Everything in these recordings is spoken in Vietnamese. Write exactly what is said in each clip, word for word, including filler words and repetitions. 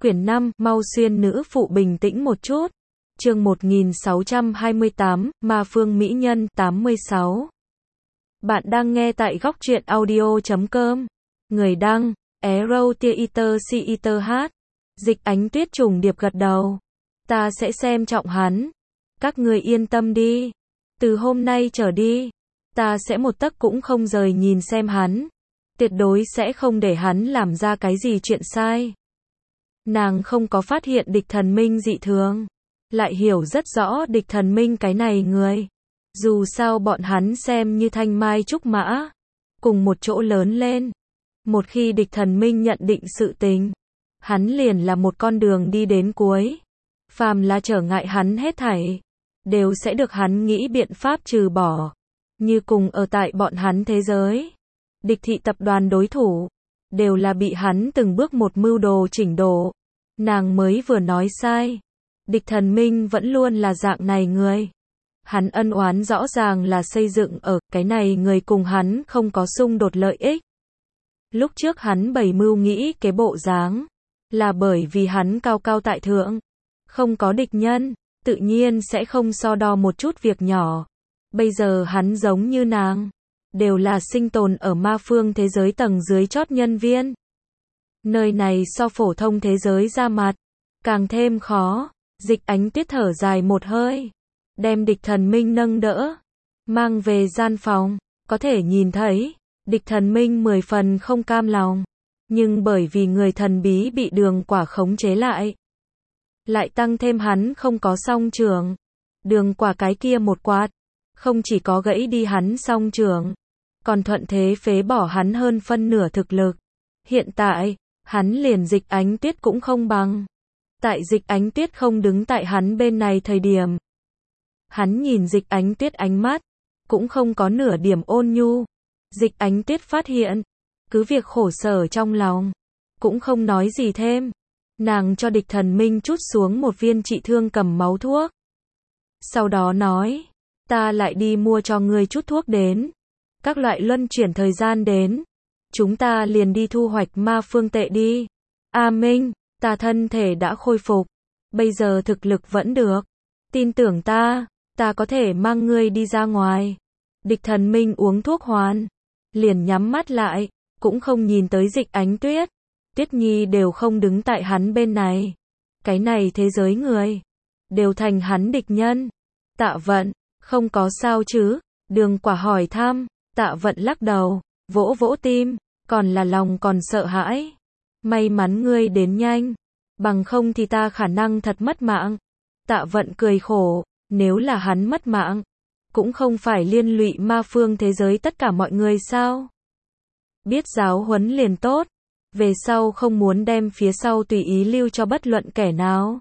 Quyển năm, mau xuyên nữ phụ bình tĩnh một chút. Chương một nghìn sáu trăm hai mươi tám, Ma Phương Mỹ Nhân, tám mươi sáu. Bạn đang nghe tại góc truyện audio chấm com. Người đăng, Arrow Theater Theater hát. Dịch Ánh Tuyết trùng điệp gật đầu. Ta sẽ xem trọng hắn. Các người yên tâm đi. Từ hôm nay trở đi, ta sẽ một tấc cũng không rời nhìn xem hắn. Tuyệt đối sẽ không để hắn làm ra cái gì chuyện sai. Nàng không có phát hiện địch thần minh dị thường, lại hiểu rất rõ địch thần minh cái này người. Dù sao bọn hắn xem như thanh mai trúc mã, cùng một chỗ lớn lên. Một khi địch thần minh nhận định sự tình, hắn liền là một con đường đi đến cuối. Phàm là trở ngại hắn hết thảy, đều sẽ được hắn nghĩ biện pháp trừ bỏ. Như cùng ở tại bọn hắn thế giới, địch thị tập đoàn đối thủ, đều là bị hắn từng bước một mưu đồ chỉnh đổ. Nàng mới vừa nói sai. Địch thần minh vẫn luôn là dạng này người. Hắn ân oán rõ ràng là xây dựng ở cái này người cùng hắn không có xung đột lợi ích. Lúc trước hắn bày mưu nghĩ cái bộ dáng, là bởi vì hắn cao cao tại thượng, không có địch nhân, tự nhiên sẽ không so đo một chút việc nhỏ. Bây giờ hắn giống như nàng, đều là sinh tồn ở ma phương thế giới tầng dưới chót nhân viên. Nơi này so phổ thông thế giới ra mặt, càng thêm khó. Dịch Ánh Tuyết thở dài một hơi, đem địch thần minh nâng đỡ, mang về gian phòng. Có thể nhìn thấy, địch thần minh mười phần không cam lòng, nhưng bởi vì người thần bí bị Đường Quả khống chế lại, lại tăng thêm hắn không có song trường. Đường Quả cái kia một quạt, không chỉ có gãy đi hắn song trường, còn thuận thế phế bỏ hắn hơn phân nửa thực lực. Hiện tại, hắn liền Dịch Ánh Tuyết cũng không bằng. Tại Dịch Ánh Tuyết không đứng tại hắn bên này thời điểm, hắn nhìn Dịch Ánh Tuyết ánh mắt, cũng không có nửa điểm ôn nhu. Dịch Ánh Tuyết phát hiện, cứ việc khổ sở trong lòng, cũng không nói gì thêm. Nàng cho địch thần minh trút xuống một viên trị thương cầm máu thuốc. Sau đó nói, ta lại đi mua cho ngươi chút thuốc đến. Các loại luân chuyển thời gian đến, chúng ta liền đi thu hoạch ma phương tệ đi. A Minh, ta thân thể đã khôi phục, bây giờ thực lực vẫn được. Tin tưởng ta, ta có thể mang ngươi đi ra ngoài. Địch thần minh uống thuốc hoàn, liền nhắm mắt lại, cũng không nhìn tới Dịch Ánh Tuyết. Tuyết Nhi đều không đứng tại hắn bên này. Cái này thế giới người, đều thành hắn địch nhân. Tạ Vận, không có sao chứ? Đường Quả hỏi thăm. Tạ Vận lắc đầu, vỗ vỗ tim, còn là lòng còn sợ hãi. May mắn ngươi đến nhanh, bằng không thì ta khả năng thật mất mạng. Tạ Vận cười khổ, nếu là hắn mất mạng, cũng không phải liên lụy ma phương thế giới tất cả mọi người sao? Biết giáo huấn liền tốt, về sau không muốn đem phía sau tùy ý lưu cho bất luận kẻ nào.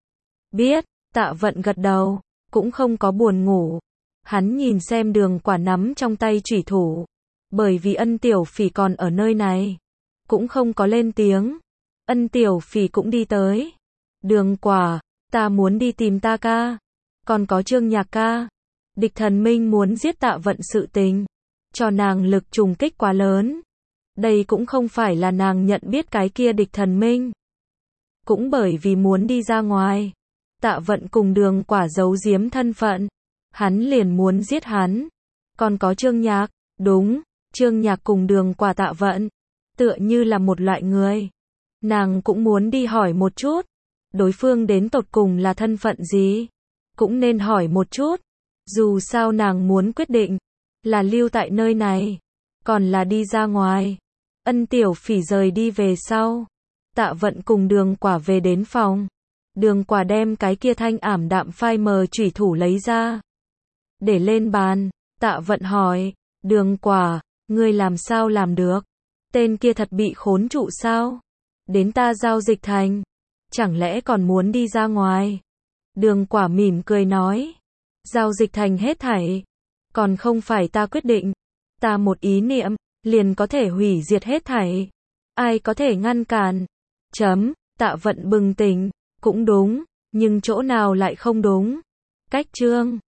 Biết, Tạ Vận gật đầu, cũng không có buồn ngủ. Hắn nhìn xem Đường Quả nắm trong tay chủy thủ, bởi vì Ân Tiểu Phỉ còn ở nơi này, cũng không có lên tiếng. Ân Tiểu Phỉ cũng đi tới. Đường Quả, ta muốn đi tìm ta ca, còn có Trương Nhạc ca. Địch thần minh muốn giết Tạ Vận sự tình, cho nàng lực trùng kích quá lớn. Đây cũng không phải là nàng nhận biết cái kia địch thần minh. Cũng bởi vì muốn đi ra ngoài, Tạ Vận cùng Đường Quả giấu giếm thân phận, hắn liền muốn giết hắn. Còn có Trương Nhạc, đúng, Trương Nhạc cùng Đường Quả Tạ Vận, tựa như là một loại người. Nàng cũng muốn đi hỏi một chút, đối phương đến tột cùng là thân phận gì, cũng nên hỏi một chút. Dù sao nàng muốn quyết định, là lưu tại nơi này, còn là đi ra ngoài. Ân Tiểu Phỉ rời đi về sau, Tạ Vận cùng Đường Quả về đến phòng. Đường Quả đem cái kia thanh ảm đạm phai mờ chủy thủ lấy ra, để lên bàn. Tạ Vận hỏi, Đường Quả, ngươi làm sao làm được? Tên kia thật bị khốn trụ sao? Đến ta giao dịch thành, chẳng lẽ còn muốn đi ra ngoài? Đường Quả mỉm cười nói, giao dịch thành hết thảy, còn không phải ta quyết định. Ta một ý niệm, liền có thể hủy diệt hết thảy. Ai có thể ngăn cản? Chấm, Tạ Vận bừng tỉnh, cũng đúng, nhưng chỗ nào lại không đúng? Cách chương